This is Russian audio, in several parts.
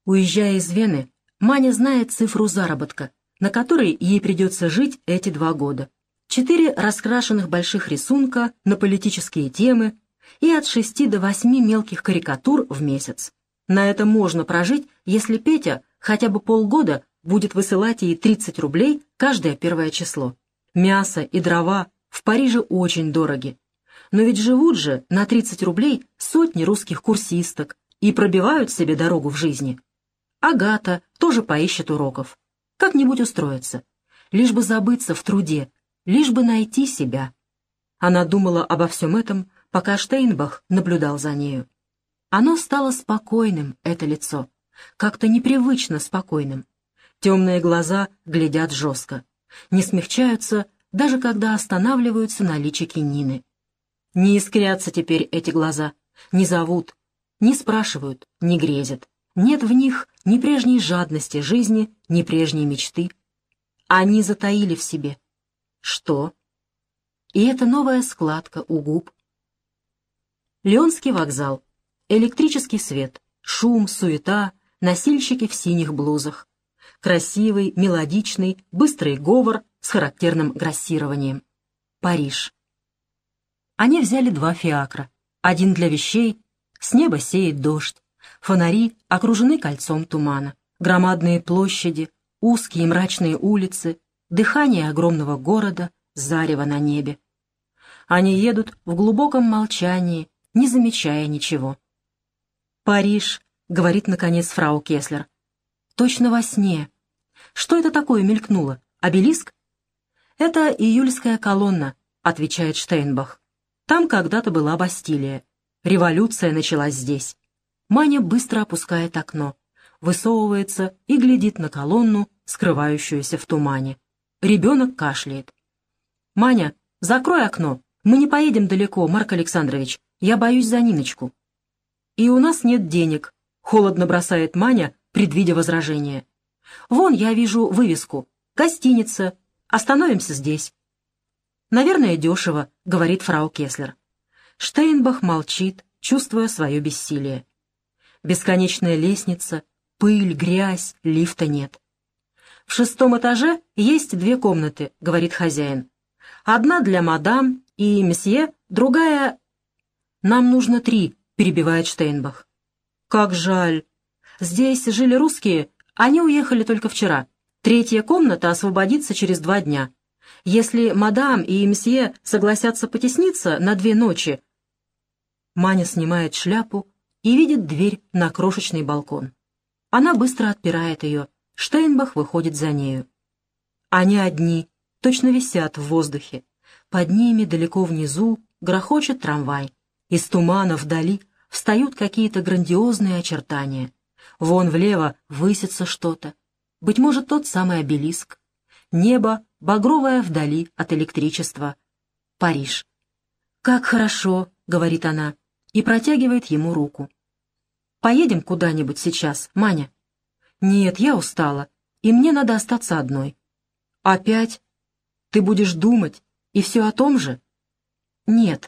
Уезжая из Вены, Маня знает цифру заработка, на которой ей придется жить эти 2 года. 4 раскрашенных больших рисунка на политические темы и от 6 до 8 мелких карикатур в месяц. На это можно прожить, если Петя хотя бы полгода будет высылать ей 30 рублей каждое 1 число. Мясо и дрова в Париже очень дороги. Но ведь живут же на 30 рублей сотни русских курсисток и пробивают себе дорогу в жизни. Агата тоже поищет уроков. Как-нибудь устроиться. Лишь бы забыться в труде, лишь бы найти себя. Она думала обо всем этом, пока Штейнбах наблюдал за нею. Оно стало спокойным, это лицо, как-то непривычно спокойным. Темные глаза глядят жестко, не смягчаются, даже когда останавливаются на личике Нины. Не искрятся теперь эти глаза, не зовут, не спрашивают, не грезят. Нет в них ни прежней жадности жизни, ни прежней мечты. Они затаили в себе. Что? И это новая складка у губ. Леонский вокзал. Электрический свет, шум, суета, носильщики в синих блузах. Красивый, мелодичный, быстрый говор с характерным грассированием. Париж. Они взяли 2 фиакра. Один для вещей, с неба сеет дождь. Фонари окружены кольцом тумана. Громадные площади, узкие мрачные улицы, дыхание огромного города, зарево на небе. Они едут в глубоком молчании, не замечая ничего. «Париж», — говорит, наконец, фрау Кеслер. «Точно во сне. Что это такое мелькнуло? Обелиск?» «Это июльская колонна», — отвечает Штейнбах. «Там когда-то была Бастилия. Революция началась здесь». Маня быстро опускает окно, высовывается и глядит на колонну, скрывающуюся в тумане. Ребенок кашляет. «Маня, закрой окно. Мы не поедем далеко, Марк Александрович. Я боюсь за Ниночку». «И у нас нет денег», — холодно бросает Маня, предвидя возражение. «Вон я вижу вывеску. Гостиница. Остановимся здесь». «Наверное, дешево», — говорит фрау Кеслер. Штейнбах молчит, чувствуя свое бессилие. Бесконечная лестница, пыль, грязь, лифта нет. «В 6-м этаже есть 2 комнаты», — говорит хозяин. «Одна для мадам и месье, другая...» «Нам нужно 3», — перебивает Штейнбах. «Как жаль. Здесь жили русские, они уехали только вчера. 3-я комната освободится через 2 дня. Если мадам и месье согласятся потесниться на 2 ночи...» Маня снимает шляпу и видит дверь на крошечный балкон. Она быстро отпирает ее. Штейнбах выходит за нею. Они одни, точно висят в воздухе. Под ними, далеко внизу, грохочет трамвай. Из тумана вдали встают какие-то грандиозные очертания. Вон влево высится что-то. Быть может, тот самый обелиск. Небо багровое вдали от электричества. Париж. «Как хорошо», — говорит она, и протягивает ему руку. «Поедем куда-нибудь сейчас, Маня?» «Нет, я устала, и мне надо остаться одной». «Опять? Ты будешь думать, и все о том же?» «Нет».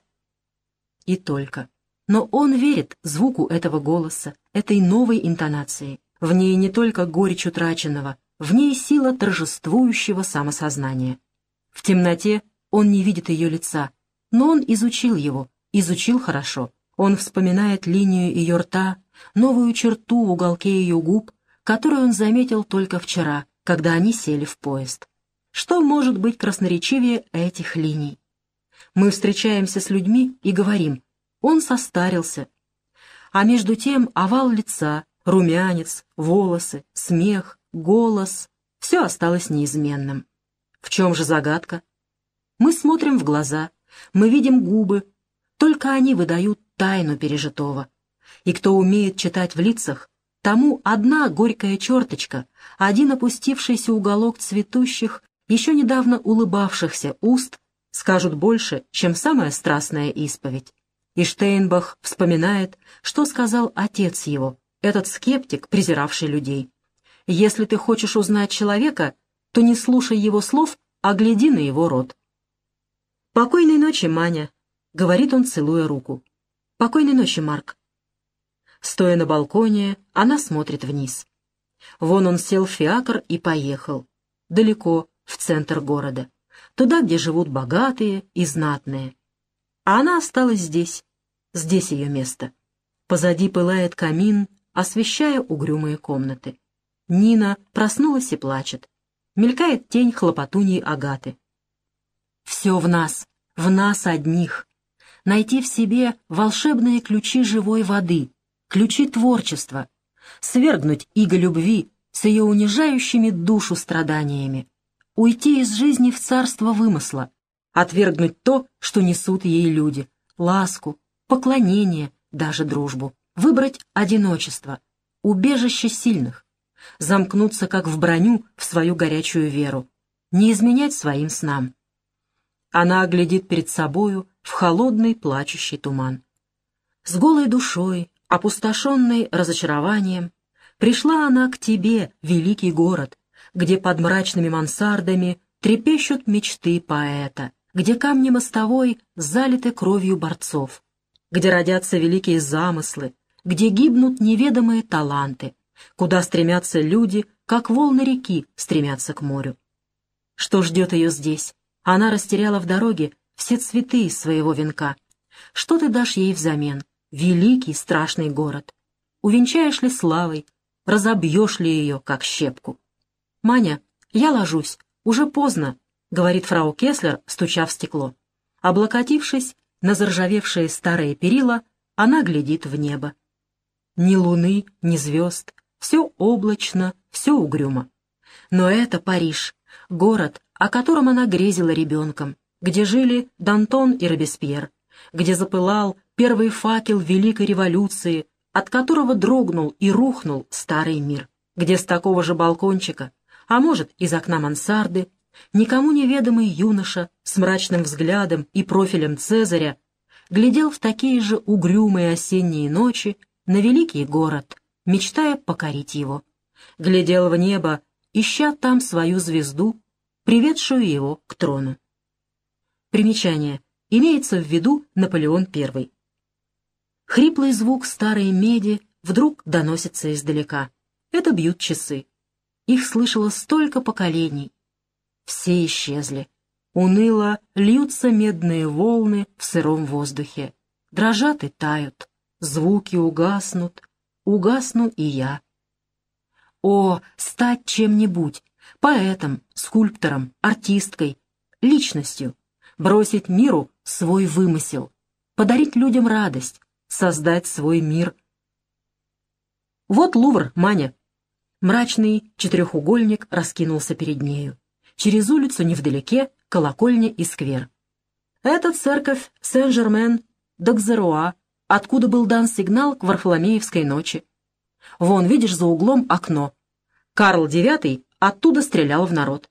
И только. Но он верит звуку этого голоса, этой новой интонации. В ней не только горечь утраченного, в ней сила торжествующего самосознания. В темноте он не видит ее лица, но он изучил его, изучил хорошо. Он вспоминает линию ее рта, новую черту в уголке ее губ, которую он заметил только вчера, когда они сели в поезд. Что может быть красноречивее этих линий? Мы встречаемся с людьми и говорим: он состарился. А между тем овал лица, румянец, волосы, смех, голос — все осталось неизменным. В чем же загадка? Мы смотрим в глаза, мы видим губы, только они выдают тайну пережитого. И кто умеет читать в лицах, тому одна горькая черточка, один опустившийся уголок цветущих, еще недавно улыбавшихся уст скажут больше, чем самая страстная исповедь. И Штейнбах вспоминает, что сказал отец его, этот скептик, презиравший людей. «Если ты хочешь узнать человека, то не слушай его слов, а гляди на его рот». «Покойной ночи, Маня», — говорит он, целуя руку. «Покойной ночи, Марк». Стоя на балконе, она смотрит вниз. Вон он сел в фиакр и поехал. Далеко, в центр города. Туда, где живут богатые и знатные. А она осталась здесь. Здесь ее место. Позади пылает камин, освещая угрюмые комнаты. Нина проснулась и плачет. Мелькает тень хлопотуньи Агаты. Все в нас одних. Найти в себе волшебные ключи живой воды, ключи творчества, свергнуть иго любви с ее унижающими душу страданиями, уйти из жизни в царство вымысла, отвергнуть то, что несут ей люди, ласку, поклонение, даже дружбу, выбрать одиночество, убежище сильных, замкнуться, как в броню, в свою горячую веру, не изменять своим снам. Она глядит перед собою в холодный плачущий туман. С голой душой, опустошенной разочарованием, пришла она к тебе, великий город, где под мрачными мансардами трепещут мечты поэта, где камни мостовой залиты кровью борцов, где родятся великие замыслы, где гибнут неведомые таланты, куда стремятся люди, как волны реки стремятся к морю. Что ждет ее здесь? Она растеряла в дороге все цветы из своего венка. Что ты дашь ей взамен, великий страшный город? Увенчаешь ли славой, разобьешь ли ее, как щепку? «Маня, я ложусь, уже поздно», — говорит фрау Кеслер, стуча в стекло. Облокотившись на заржавевшие старые перила, она глядит в небо. Ни луны, ни звезд, все облачно, все угрюмо. Но это Париж, город, о котором она грезила ребенком, где жили Дантон и Робеспьер, где запылал первый факел Великой революции, от которого дрогнул и рухнул старый мир, где с такого же балкончика, а может, из окна мансарды, никому неведомый юноша с мрачным взглядом и профилем Цезаря глядел в такие же угрюмые осенние ночи на великий город, мечтая покорить его. Глядел в небо, ища там свою звезду, приведшую его к трону. Примечание. Имеется в виду Наполеон I. Хриплый звук старой меди вдруг доносится издалека. Это бьют часы. Их слышало столько поколений. Все исчезли. Уныло льются медные волны в сыром воздухе. Дрожат и тают. Звуки угаснут. Угасну и я. О, стать чем-нибудь. Поэтом, скульптором, артисткой, личностью. Бросить миру свой вымысел. Подарить людям радость. Создать свой мир. Вот Лувр, Маня. Мрачный четырехугольник раскинулся перед нею. Через улицу невдалеке колокольня и сквер. Это церковь Сен-Жермен-д'Окзеруа, откуда был дан сигнал к Варфоломеевской ночи. Вон, видишь, за углом окно. Карл IX оттуда стрелял в народ.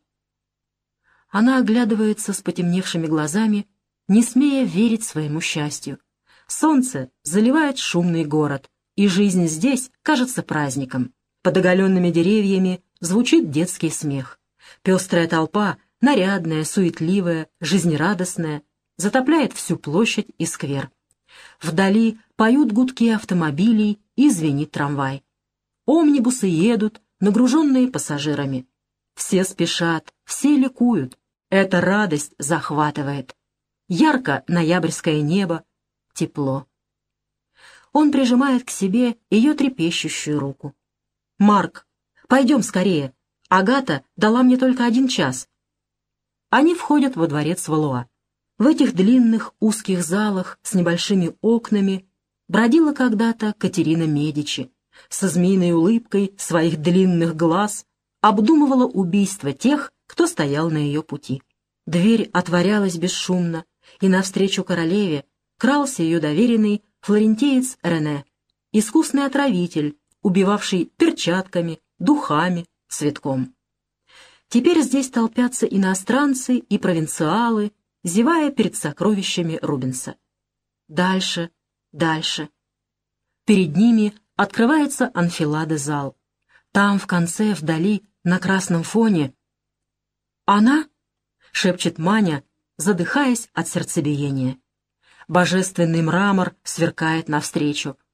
Она оглядывается с потемневшими глазами, не смея верить своему счастью. Солнце заливает шумный город, и жизнь здесь кажется праздником. Под оголенными деревьями звучит детский смех. Пестрая толпа, нарядная, суетливая, жизнерадостная, затопляет всю площадь и сквер. Вдали поют гудки автомобилей и звенит трамвай. Омнибусы едут, нагруженные пассажирами. Все спешат, все ликуют. Эта радость захватывает. Ярко ноябрьское небо, тепло. Он прижимает к себе ее трепещущую руку. «Марк, пойдем скорее. Агата дала мне только 1 час». Они входят во дворец Валуа. В этих длинных узких залах с небольшими окнами бродила когда-то Катерина Медичи. Со змеиной улыбкой своих длинных глаз обдумывала убийство тех, кто стоял на ее пути. Дверь отворялась бесшумно, и навстречу королеве крался ее доверенный флорентиец Рене, искусный отравитель, убивавший перчатками, духами, цветком. Теперь здесь толпятся иностранцы и провинциалы, зевая перед сокровищами Рубенса. Дальше, дальше. Перед ними открывается анфилада-зал. Там, в конце, вдали, на красном фоне... «Она?» — шепчет Маня, задыхаясь от сердцебиения. Божественный мрамор сверкает навстречу.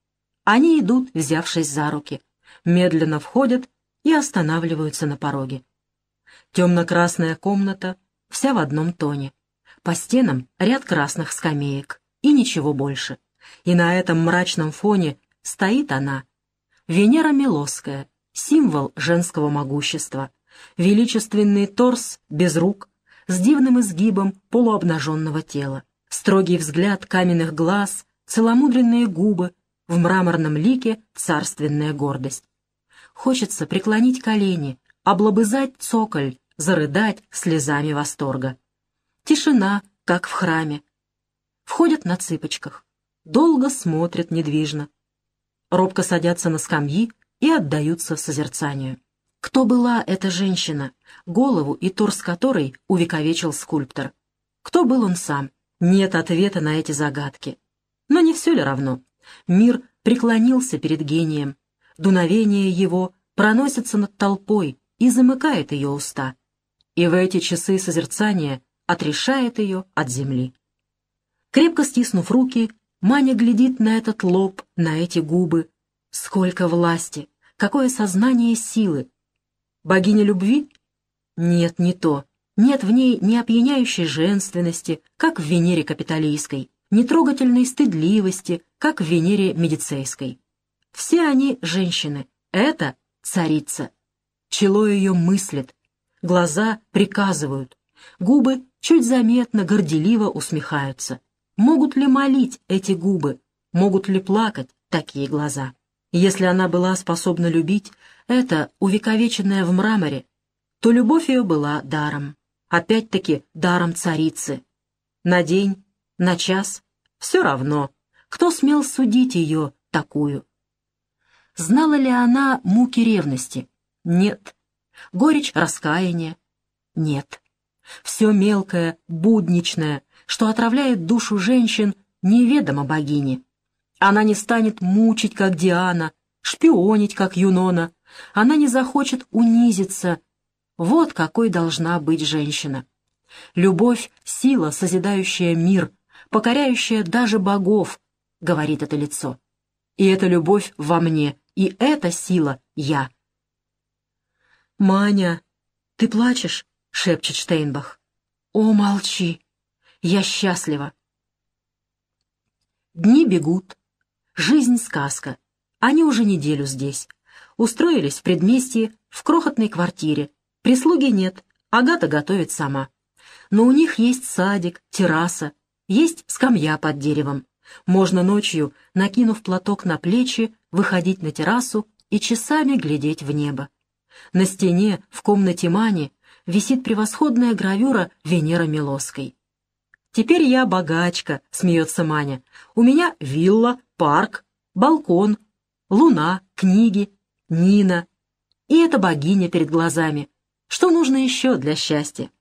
Они идут, взявшись за руки, медленно входят и останавливаются на пороге. Темно-красная комната, вся в одном тоне. По стенам ряд красных скамеек, и ничего больше. И на этом мрачном фоне стоит она, Венера Милосская, символ женского могущества, величественный торс без рук, с дивным изгибом полуобнаженного тела, строгий взгляд каменных глаз, целомудренные губы, в мраморном лике царственная гордость. Хочется преклонить колени, облобызать цоколь, зарыдать слезами восторга. Тишина, как в храме. Входят на цыпочках, долго смотрят недвижно. Робко садятся на скамьи и отдаются созерцанию. Кто была эта женщина, голову и торс которой увековечил скульптор? Кто был он сам? Нет ответа на эти загадки. Но не все ли равно? Мир преклонился перед гением. Дуновение его проносится над толпой и замыкает ее уста. И в эти часы созерцания отрешает ее от земли. Крепко стиснув руки, Маня глядит на этот лоб, на эти губы. Сколько власти, какое сознание силы. Богиня любви? Нет, не то. Нет в ней ни опьяняющей женственности, как в Венере Капитолийской, ни трогательной стыдливости, как в Венере Медицейской. Все они женщины. Это царица. Чело ее мыслит, глаза приказывают, губы чуть заметно горделиво усмехаются. Могут ли молить эти губы? Могут ли плакать такие глаза? Если она была способна любить, это увековеченное в мраморе, то любовь ее была даром. Опять-таки даром царицы. На день, на час, все равно, кто смел судить ее такую. Знала ли она муки ревности? Нет. Горечь раскаяния? Нет. Все мелкое, будничное, что отравляет душу женщин, неведомо богине. Она не станет мучить, как Диана, шпионить, как Юнона. Она не захочет унизиться. Вот какой должна быть женщина. Любовь — сила, созидающая мир, покоряющая даже богов, говорит это лицо. И эта любовь во мне, и эта сила я. «Маня, ты плачешь?» — шепчет Штейнбах. «О, молчи! Я счастлива!» Дни бегут. Жизнь — сказка. Они уже неделю здесь. Устроились в предместье, в крохотной квартире. Прислуги нет, Агата готовит сама. Но у них есть садик, терраса, есть скамья под деревом. Можно ночью, накинув платок на плечи, выходить на террасу и часами глядеть в небо. На стене в комнате Мани висит превосходная гравюра Венеры Милосской. «Теперь я богачка», — смеется Маня. «У меня вилла, парк, балкон, луна, книги, Нина. И эта богиня перед глазами. Что нужно еще для счастья?»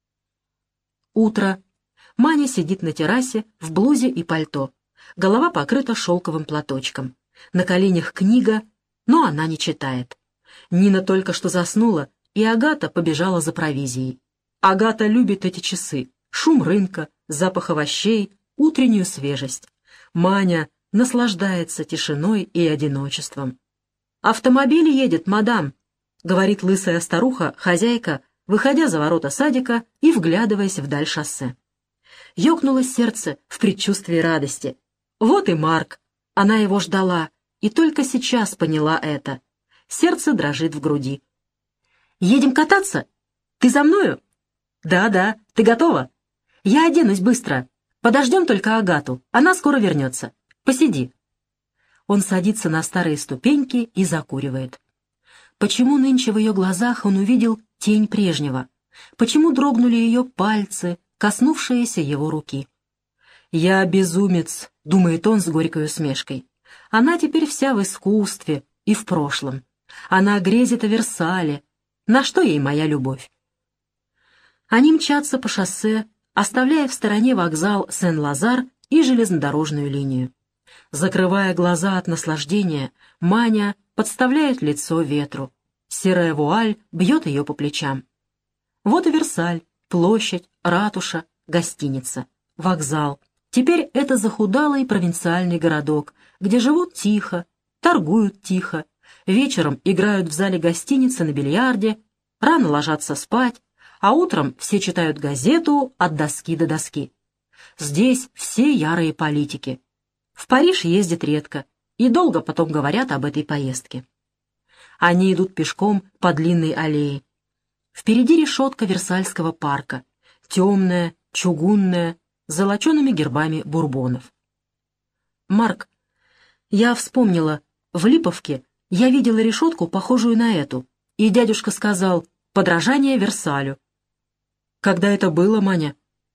Утро. Маня сидит на террасе в блузе и пальто. Голова покрыта шелковым платочком. На коленях книга, но она не читает. Нина только что заснула, и Агата побежала за провизией. Агата любит эти часы. Шум рынка, запах овощей, утреннюю свежесть. Маня наслаждается тишиной и одиночеством. «Автомобиль едет, мадам», — говорит лысая старуха, хозяйка, выходя за ворота садика и вглядываясь вдаль шоссе. Ёкнуло сердце в предчувствии радости. Вот и Марк. Она его ждала, и только сейчас поняла это. Сердце дрожит в груди. «Едем кататься? Ты за мною?» «Да, ты готова?» «Я оденусь быстро. Подождем только Агату, она скоро вернется. Посиди». Он садится на старые ступеньки и закуривает. Почему нынче в ее глазах он увидел тень прежнего? Почему дрогнули ее пальцы, коснувшиеся его руки? «Я безумец», — думает он с горькой усмешкой. Она теперь вся в искусстве и в прошлом. Она грезит о Версале. На что ей моя любовь? Они мчатся по шоссе, оставляя в стороне вокзал Сен-Лазар и железнодорожную линию. Закрывая глаза от наслаждения, Маня подставляет лицо ветру. Серая вуаль бьет ее по плечам. Вот и Версаль, площадь, ратуша, гостиница, вокзал. Теперь это захудалый провинциальный городок, где живут тихо, торгуют тихо, вечером играют в зале гостиницы на бильярде, рано ложатся спать, а утром все читают газету от доски до доски. Здесь все ярые политики. В Париж ездят редко и долго потом говорят об этой поездке. Они идут пешком по длинной аллее. Впереди решетка Версальского парка, темная, чугунная, с золочеными гербами бурбонов. «Марк, я вспомнила, в Липовке я видела решетку, похожую на эту, и дядюшка сказал: подражание Версалю». «Когда это было, Маня?»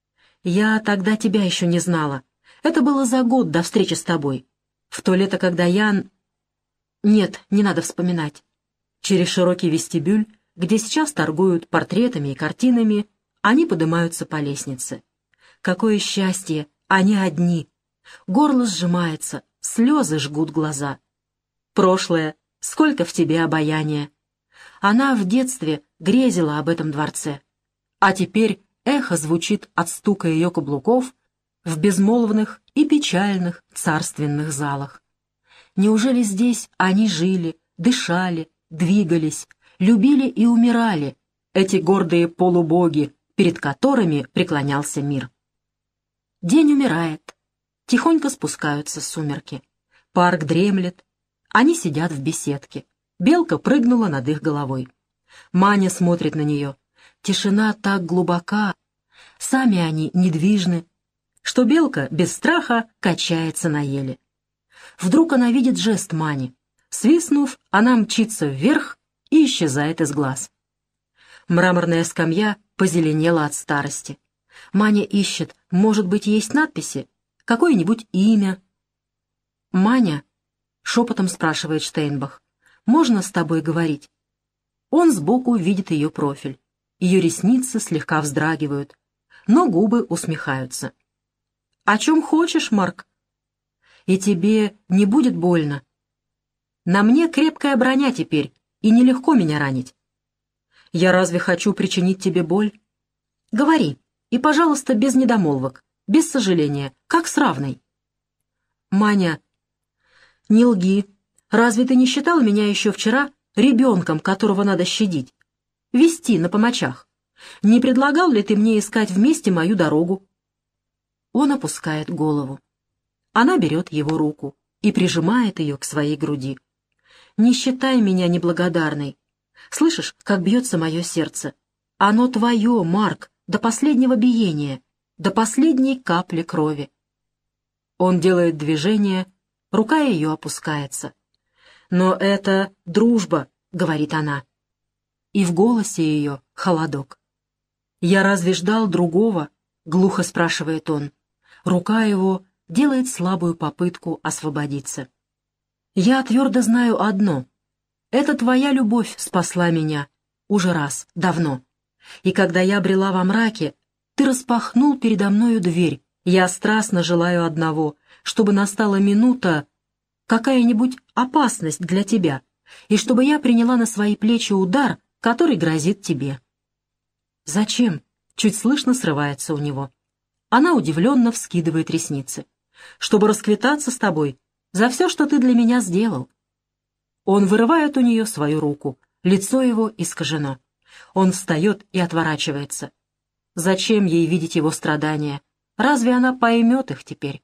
«Я тогда тебя еще не знала. Это было за год до встречи с тобой. В то лето, когда я...» «Нет, не надо вспоминать». Через широкий вестибюль, где сейчас торгуют портретами и картинами, они поднимаются по лестнице. Какое счастье! Они одни. Горло сжимается, слезы жгут глаза. Прошлое, сколько в тебе обаяния. Она в детстве грезила об этом дворце. А теперь эхо звучит от стука ее каблуков в безмолвных и печальных царственных залах. Неужели здесь они жили, дышали, двигались, любили и умирали, эти гордые полубоги, перед которыми преклонялся мир? День умирает, тихонько спускаются сумерки. Парк дремлет, они сидят в беседке. Белка прыгнула над их головой. Маня смотрит на нее. Тишина так глубока, сами они недвижны, что белка без страха качается на еле. Вдруг она видит жест Мани. Свистнув, она мчится вверх и исчезает из глаз. Мраморная скамья позеленела от старости. Маня ищет, может быть, есть надписи, какое-нибудь имя. «Маня», — шепотом спрашивает Штейнбах, — «можно с тобой говорить?» Он сбоку видит ее профиль. Ее ресницы слегка вздрагивают, но губы усмехаются. «О чем хочешь, Марк? И тебе не будет больно? На мне крепкая броня теперь, и нелегко меня ранить. Я разве хочу причинить тебе боль? Говори, и, пожалуйста, без недомолвок, без сожаления, как с равной». «Маня, не лги. Разве ты не считал меня еще вчера ребенком, которого надо щадить? Вести на помочах? Не предлагал ли ты мне искать вместе мою дорогу?» Он опускает голову. Она берет его руку и прижимает ее к своей груди. «Не считай меня неблагодарной. Слышишь, как бьется мое сердце? Оно твое, Марк, до последнего биения, до последней капли крови». Он делает движение, рука ее опускается. «Но это дружба», — говорит она. И в голосе ее холодок. «Я разве ждал другого?» — глухо спрашивает он. Рука его делает слабую попытку освободиться. «Я твердо знаю одно. Это твоя любовь спасла меня уже раз, давно. И когда я брела во мраке, ты распахнул передо мною дверь. Я страстно желаю одного, чтобы настала минута, какая-нибудь опасность для тебя, и чтобы я приняла на свои плечи удар, который грозит тебе». «Зачем?» — чуть слышно срывается у него. Она удивленно вскидывает ресницы. «Чтобы расквитаться с тобой за все, что ты для меня сделал». Он вырывает у нее свою руку, лицо его искажено. Он встает и отворачивается. Зачем ей видеть его страдания? Разве она поймет их теперь?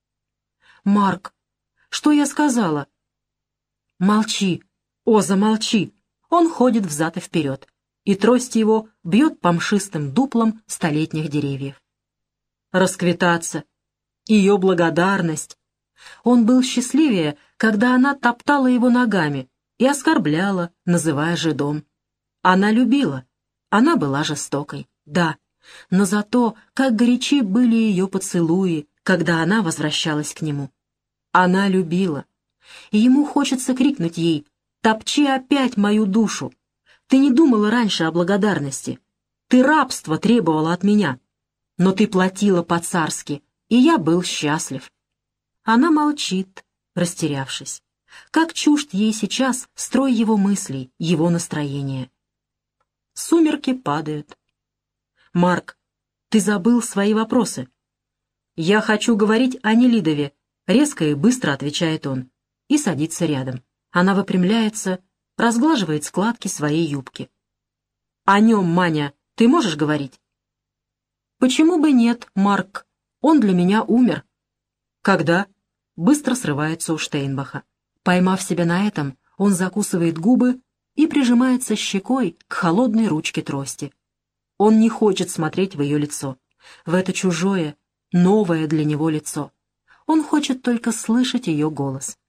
«Марк, что я сказала?» «Молчи! О, замолчи!» Он ходит взад и вперед, и трость его бьет по мшистым дуплам столетних деревьев. Расквитаться, ее благодарность. Он был счастливее, когда она топтала его ногами и оскорбляла, называя жидом. Она любила, она была жестокой, да, но зато как горячи были ее поцелуи, когда она возвращалась к нему. Она любила, и ему хочется крикнуть ей: «Топчи опять мою душу! Ты не думала раньше о благодарности. Ты рабство требовала от меня, но ты платила по-царски, и я был счастлив». Она молчит, растерявшись. Как чужд ей сейчас строй его мыслей, его настроения. Сумерки падают. «Марк, ты забыл свои вопросы». «Я хочу говорить о Нелидове», — резко и быстро отвечает он. и садится рядом. Она выпрямляется, разглаживает складки своей юбки. «О нем, Маня, ты можешь говорить?» «Почему бы нет, Марк? Он для меня умер». «Когда?» — быстро срывается у Штейнбаха. Поймав себя на этом, он закусывает губы и прижимается щекой к холодной ручке трости. Он не хочет смотреть в ее лицо, в это чужое, новое для него лицо. Он хочет только слышать ее голос.